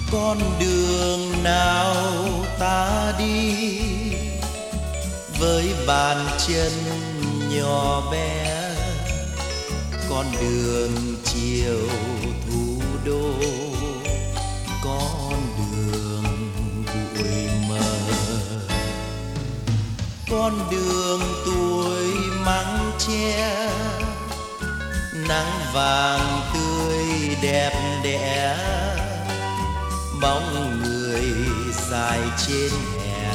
Con đường nào ta đi với bàn chân nhỏ bé, con đường chiều thủ đô, con đường bụi mờ, con đường tuổi măng tre, nắng vàng tươi đẹp đẽ, bóng người dài trên hè,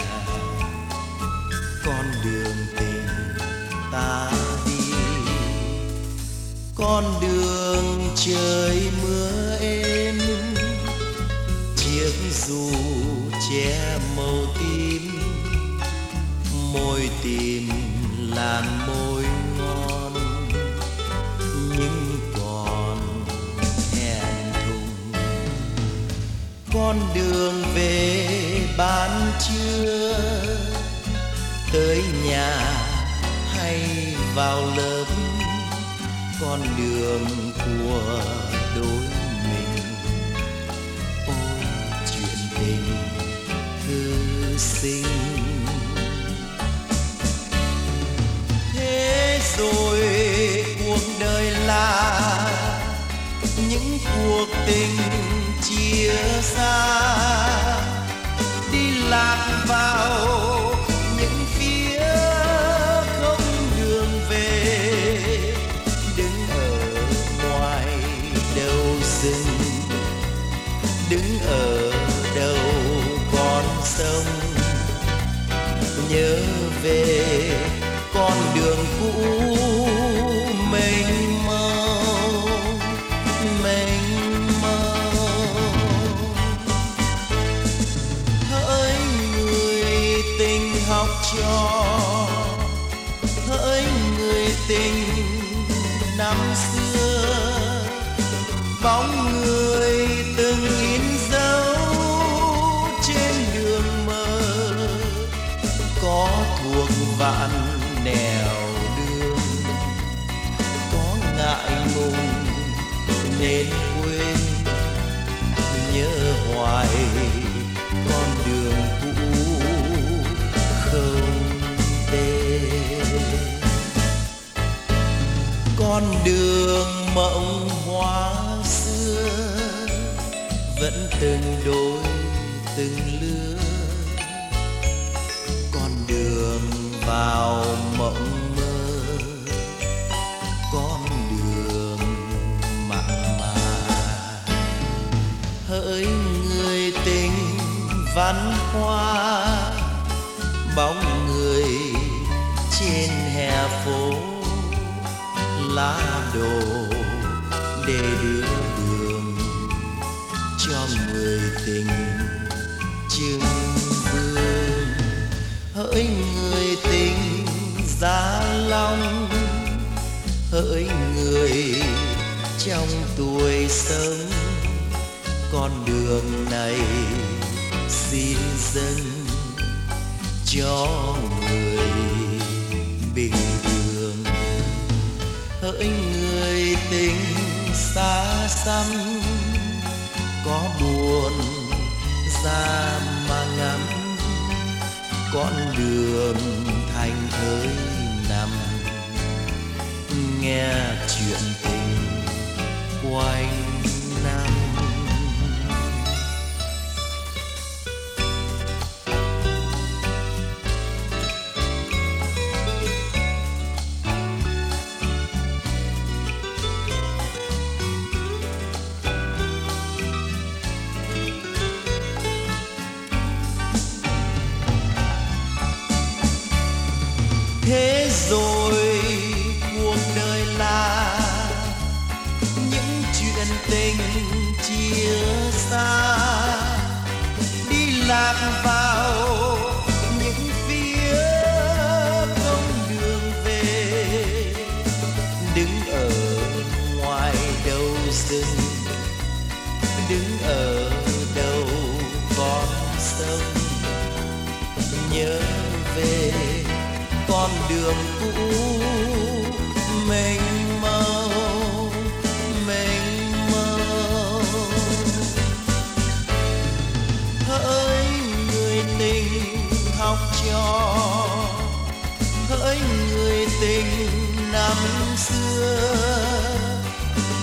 con đường tình ta đi, con đường trời mưa êm, chiếc dù che màu tím, môi tìm làn môi ngon nhưng còn hẹn thùng. Con đường về ban trưa, tới nhà hay vào lớp, con đường của đôi mình. Ôi chuyện tình thư sinh, thế rồi cuộc đời là những cuộc tình chia xa, đi lạc vào những phía không đường về, đứng ở ngoài đầu rừng, đứng ở đầu con sông, nhớ về con đường cũ mênh mông, mênh mông. Hỡi người tình học trò, hỡi người tình năm xưa, bóng người từng in dấu trên đường mơ, có thuộc vạn nẻo đường, có ngại ngùng nên quên, nhớ hoài con đường cũ không tên. Con đường mộng hoa xưa vẫn từng đôi từng lứa, con đường vào mộng mơ, con đường mặn mà. Hỡi người tình văn hoa, bóng người trên hè phố, lá đồ để đưa đường cho người tình trưng vương. Hỡi người tình Gia Long, hỡi người trong tuổi sống, con đường này xin dâng cho người bình thường. Hỡi người tình xa xăm, có buồn ra mà ngắm, con đường thành thới nằm, nghe chuyện tình quanh năm. Thế rồi cuộc đời là những chuyện tình chia xa, đi lạc vào những phía không đường về, đứng ở ngoài đầu rừng, đứng ở đầu con sông, nhớ về con đường cũ mênh mông, mênh mông.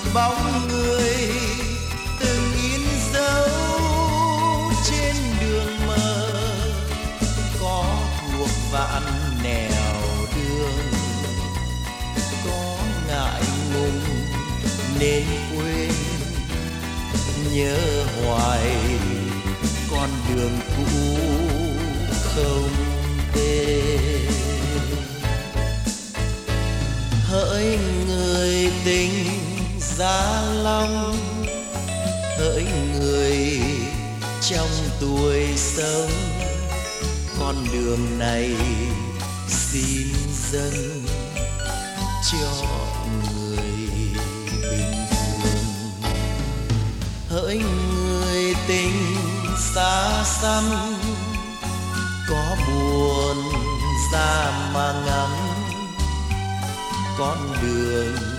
bóng người từng in dấu trên đường mờ, có thuộc vạn nẻo đường, có ngại ngùng nên quên, nhớ hoài con đường cũ không tên. Hỡi người tình Gia Long, hỡi người trong tuổi sống, con đường này xin dâng cho người bình thường. Hỡi người tình xa xăm, có buồn ra mà ngắm con đường